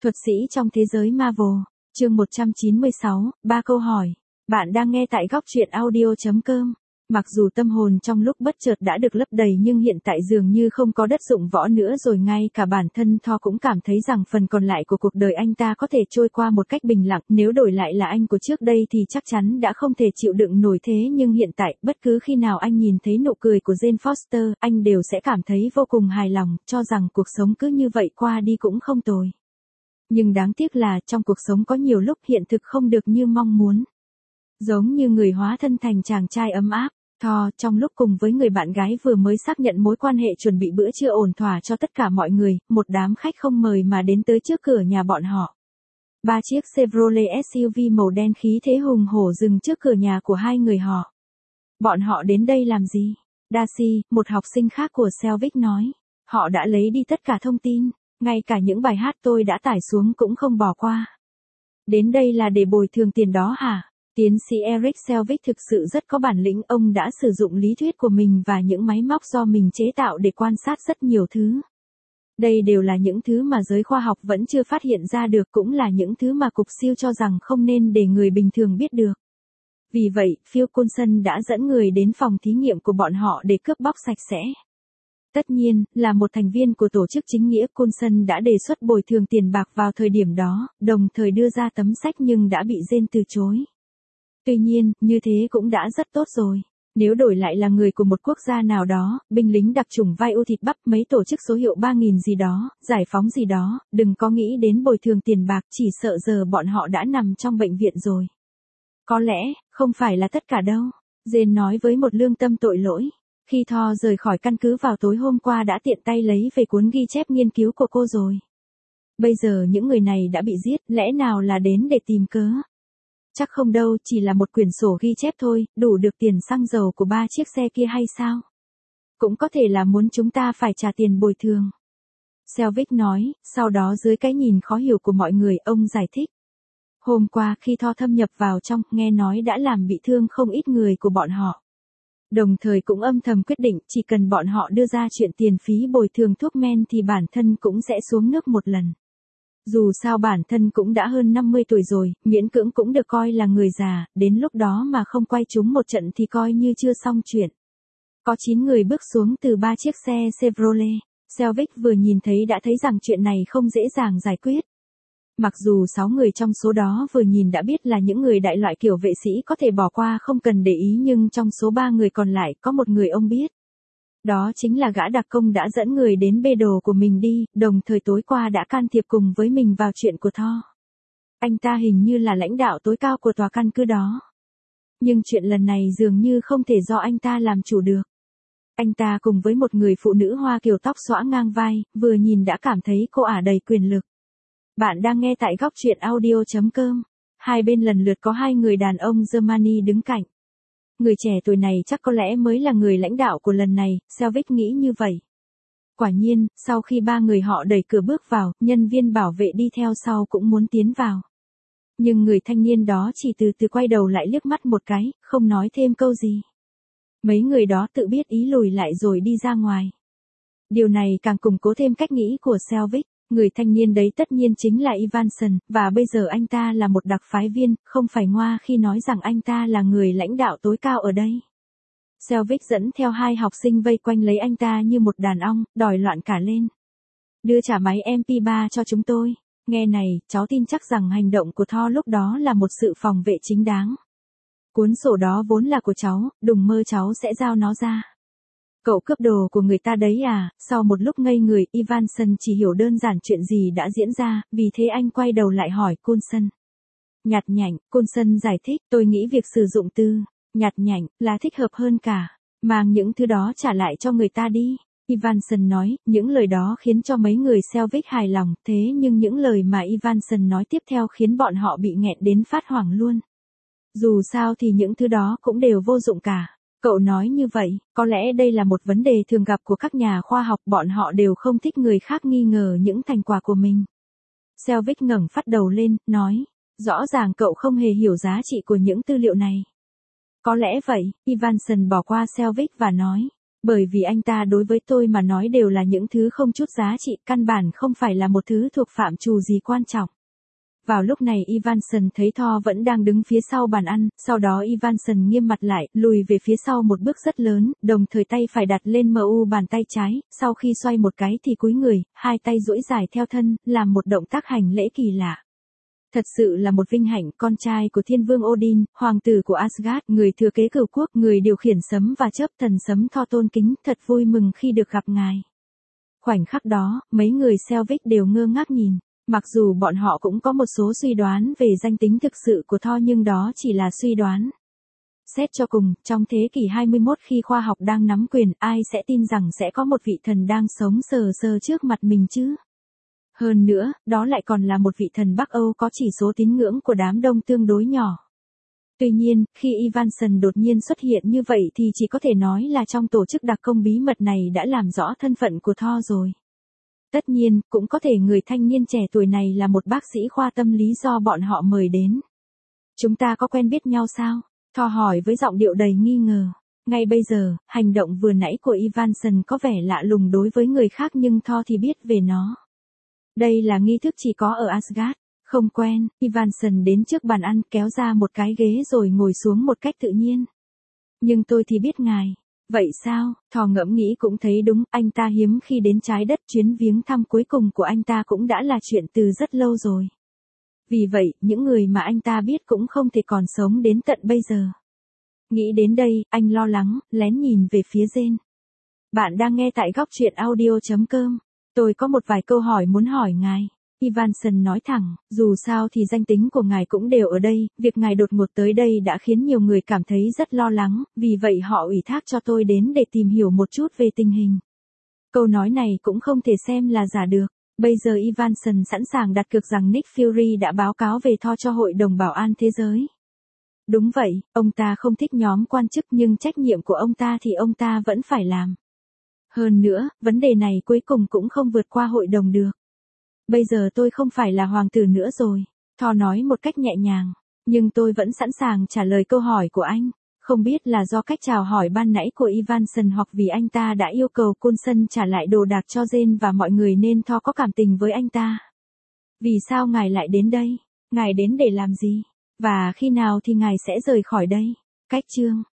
Thuật sĩ trong thế giới Marvel, chương 196, 3 câu hỏi. Bạn đang nghe tại góc truyện audio.com. Mặc dù tâm hồn trong lúc bất chợt đã được lấp đầy nhưng hiện tại dường như không có đất dụng võ nữa rồi, ngay cả bản thân Thor cũng cảm thấy rằng phần còn lại của cuộc đời anh ta có thể trôi qua một cách bình lặng. Nếu đổi lại là anh của trước đây thì chắc chắn đã không thể chịu đựng nổi thế, nhưng hiện tại, bất cứ khi nào anh nhìn thấy nụ cười của Jane Foster, anh đều sẽ cảm thấy vô cùng hài lòng, cho rằng cuộc sống cứ như vậy qua đi cũng không tồi. Nhưng đáng tiếc là trong cuộc sống có nhiều lúc hiện thực không được như mong muốn. Giống như người hóa thân thành chàng trai ấm áp, Thor trong lúc cùng với người bạn gái vừa mới xác nhận mối quan hệ chuẩn bị bữa trưa ổn thỏa cho tất cả mọi người, một đám khách không mời mà đến tới trước cửa nhà bọn họ. 3 chiếc Chevrolet SUV màu đen khí thế hùng hổ dừng trước cửa nhà của hai người họ. Bọn họ đến đây làm gì? Darcy, một học sinh khác của Selvig nói. Họ đã lấy đi tất cả thông tin, ngay cả những bài hát tôi đã tải xuống cũng không bỏ qua. Đến đây là để bồi thường tiền đó hả? Tiến sĩ Eric Selvig thực sự rất có bản lĩnh, ông đã sử dụng lý thuyết của mình và những máy móc do mình chế tạo để quan sát rất nhiều thứ. Đây đều là những thứ mà giới khoa học vẫn chưa phát hiện ra được, cũng là những thứ mà cục siêu cho rằng không nên để người bình thường biết được. Vì vậy, Phil Coulson đã dẫn người đến phòng thí nghiệm của bọn họ để cướp bóc sạch sẽ. Tất nhiên, là một thành viên của tổ chức chính nghĩa, Coulson đã đề xuất bồi thường tiền bạc vào thời điểm đó, đồng thời đưa ra tấm sách nhưng đã bị Jane từ chối. Tuy nhiên, như thế cũng đã rất tốt rồi. Nếu đổi lại là người của một quốc gia nào đó, binh lính đặc chủng vai u thịt bắp, mấy tổ chức số hiệu 3000 gì đó, giải phóng gì đó, đừng có nghĩ đến bồi thường tiền bạc, chỉ sợ giờ bọn họ đã nằm trong bệnh viện rồi. Có lẽ, không phải là tất cả đâu, Jane nói với một lương tâm tội lỗi. Khi Thor rời khỏi căn cứ vào tối hôm qua đã tiện tay lấy về cuốn ghi chép nghiên cứu của cô rồi. Bây giờ những người này đã bị giết, lẽ nào là đến để tìm cớ? Chắc không đâu, chỉ là một quyển sổ ghi chép thôi, đủ được tiền xăng dầu của 3 chiếc xe kia hay sao? Cũng có thể là muốn chúng ta phải trả tiền bồi thường. Selvig nói, sau đó dưới cái nhìn khó hiểu của mọi người, ông giải thích. Hôm qua khi Thor thâm nhập vào trong, nghe nói đã làm bị thương không ít người của bọn họ. Đồng thời cũng âm thầm quyết định, chỉ cần bọn họ đưa ra chuyện tiền phí bồi thường thuốc men thì bản thân cũng sẽ xuống nước một lần. Dù sao bản thân cũng đã hơn 50 tuổi rồi, miễn cưỡng cũng được coi là người già, đến lúc đó mà không quay trúng một trận thì coi như chưa xong chuyện. Có 9 người bước xuống từ 3 chiếc xe Chevrolet. Selvig vừa nhìn thấy đã thấy rằng chuyện này không dễ dàng giải quyết. Mặc dù 6 người trong số đó vừa nhìn đã biết là những người đại loại kiểu vệ sĩ có thể bỏ qua không cần để ý, nhưng trong số 3 người còn lại có một người ông biết. Đó chính là gã đặc công đã dẫn người đến bê đồ của mình đi, đồng thời tối qua đã can thiệp cùng với mình vào chuyện của Thor. Anh ta hình như là lãnh đạo tối cao của tòa căn cứ đó. Nhưng chuyện lần này dường như không thể do anh ta làm chủ được. Anh ta cùng với một người phụ nữ Hoa Kiều tóc xõa ngang vai, vừa nhìn đã cảm thấy cô ả đầy quyền lực. Bạn đang nghe tại góc truyện audio.com. Hai bên lần lượt có 2 người đàn ông Germany đứng cạnh. Người trẻ tuổi này chắc có lẽ mới là người lãnh đạo của lần này, Selvig nghĩ như vậy. Quả nhiên, sau khi 3 người họ đẩy cửa bước vào, nhân viên bảo vệ đi theo sau cũng muốn tiến vào. Nhưng người thanh niên đó chỉ từ từ quay đầu lại liếc mắt một cái, không nói thêm câu gì. Mấy người đó tự biết ý lùi lại rồi đi ra ngoài. Điều này càng củng cố thêm cách nghĩ của Selvig. Người thanh niên đấy tất nhiên chính là Ivanson, và bây giờ anh ta là một đặc phái viên, không phải ngoa khi nói rằng anh ta là người lãnh đạo tối cao ở đây. Selvig dẫn theo 2 học sinh vây quanh lấy anh ta như một đàn ong, đòi loạn cả lên. Đưa trả máy MP3 cho chúng tôi. Nghe này, cháu tin chắc rằng hành động của Thor lúc đó là một sự phòng vệ chính đáng. Cuốn sổ đó vốn là của cháu, đừng mơ cháu sẽ giao nó ra. Cậu cướp đồ của người ta đấy à? Sau một lúc ngây người, Ivanson chỉ hiểu đơn giản chuyện gì đã diễn ra, vì thế anh quay đầu lại hỏi Coulson. Nhạt nhảnh, Coulson giải thích, tôi nghĩ việc sử dụng từ nhạt nhảnh là thích hợp hơn cả. Mang những thứ đó trả lại cho người ta đi. Ivanson nói, những lời đó khiến cho mấy người Selvig hài lòng, thế nhưng những lời mà Ivanson nói tiếp theo khiến bọn họ bị nghẹn đến phát hoảng luôn. Dù sao thì những thứ đó cũng đều vô dụng cả. Cậu nói như vậy, có lẽ đây là một vấn đề thường gặp của các nhà khoa học, bọn họ đều không thích người khác nghi ngờ những thành quả của mình. Selvig ngẩng phát đầu lên, nói, rõ ràng cậu không hề hiểu giá trị của những tư liệu này. Có lẽ vậy, Ivanson bỏ qua Selvig và nói, Bởi vì anh ta đối với tôi mà nói đều là những thứ không chút giá trị, căn bản không phải là một thứ thuộc phạm trù gì quan trọng. Vào lúc này Ivanson thấy Thor vẫn đang đứng phía sau bàn ăn, sau đó Ivanson nghiêm mặt lại, lùi về phía sau một bước rất lớn, đồng thời tay phải đặt lên mu bàn tay trái, sau khi xoay một cái thì cúi người, hai tay duỗi dài theo thân, làm một động tác hành lễ kỳ lạ. Thật sự là một vinh hạnh, con trai của thiên vương Odin, hoàng tử của Asgard, người thừa kế cửu quốc, người điều khiển sấm và chớp, thần sấm Thor tôn kính, thật vui mừng khi được gặp ngài. Khoảnh khắc đó, mấy người Selvig đều ngơ ngác nhìn. Mặc dù bọn họ cũng có một số suy đoán về danh tính thực sự của Thor nhưng đó chỉ là suy đoán. Xét cho cùng, trong thế kỷ 21 khi khoa học đang nắm quyền, ai sẽ tin rằng sẽ có một vị thần đang sống sờ sờ trước mặt mình chứ? Hơn nữa, đó lại còn là một vị thần Bắc Âu có chỉ số tín ngưỡng của đám đông tương đối nhỏ. Tuy nhiên, khi Ivanson đột nhiên xuất hiện như vậy thì chỉ có thể nói là trong tổ chức đặc công bí mật này đã làm rõ thân phận của Thor rồi. Tất nhiên, cũng có thể người thanh niên trẻ tuổi này là một bác sĩ khoa tâm lý do bọn họ mời đến. Chúng ta có quen biết nhau sao? Thor hỏi với giọng điệu đầy nghi ngờ. Ngay bây giờ, hành động vừa nãy của Ivanson có vẻ lạ lùng đối với người khác nhưng Thor thì biết về nó. Đây là nghi thức chỉ có ở Asgard. Không quen, Ivanson đến trước bàn ăn kéo ra một cái ghế rồi ngồi xuống một cách tự nhiên. Nhưng tôi thì biết ngài. Vậy sao? Thor ngẫm nghĩ cũng thấy đúng, anh ta hiếm khi đến trái đất, chuyến viếng thăm cuối cùng của anh ta cũng đã là chuyện từ rất lâu rồi. Vì vậy, những người mà anh ta biết cũng không thể còn sống đến tận bây giờ. Nghĩ đến đây, anh lo lắng, lén nhìn về phía Jane. Bạn đang nghe tại góc truyện audio.com. Tôi có một vài câu hỏi muốn hỏi ngài. Ivanson nói thẳng, dù sao thì danh tính của ngài cũng đều ở đây, việc ngài đột ngột tới đây đã khiến nhiều người cảm thấy rất lo lắng, vì vậy họ ủy thác cho tôi đến để tìm hiểu một chút về tình hình. Câu nói này cũng không thể xem là giả được. Bây giờ Ivanson sẵn sàng đặt cược rằng Nick Fury đã báo cáo về Thor cho Hội đồng Bảo an Thế giới. Đúng vậy, ông ta không thích nhóm quan chức nhưng trách nhiệm của ông ta thì ông ta vẫn phải làm. Hơn nữa, vấn đề này cuối cùng cũng không vượt qua hội đồng được. Bây giờ tôi không phải là hoàng tử nữa rồi, Thor nói một cách nhẹ nhàng, nhưng tôi vẫn sẵn sàng trả lời câu hỏi của anh. Không biết là do cách chào hỏi ban nãy của Ivanson hoặc vì anh ta đã yêu cầu Coulson trả lại đồ đạc cho Jane và mọi người nên Thor có cảm tình với anh ta. Vì sao ngài lại đến đây? Ngài đến để làm gì? Và khi nào thì ngài sẽ rời khỏi đây? Cách chương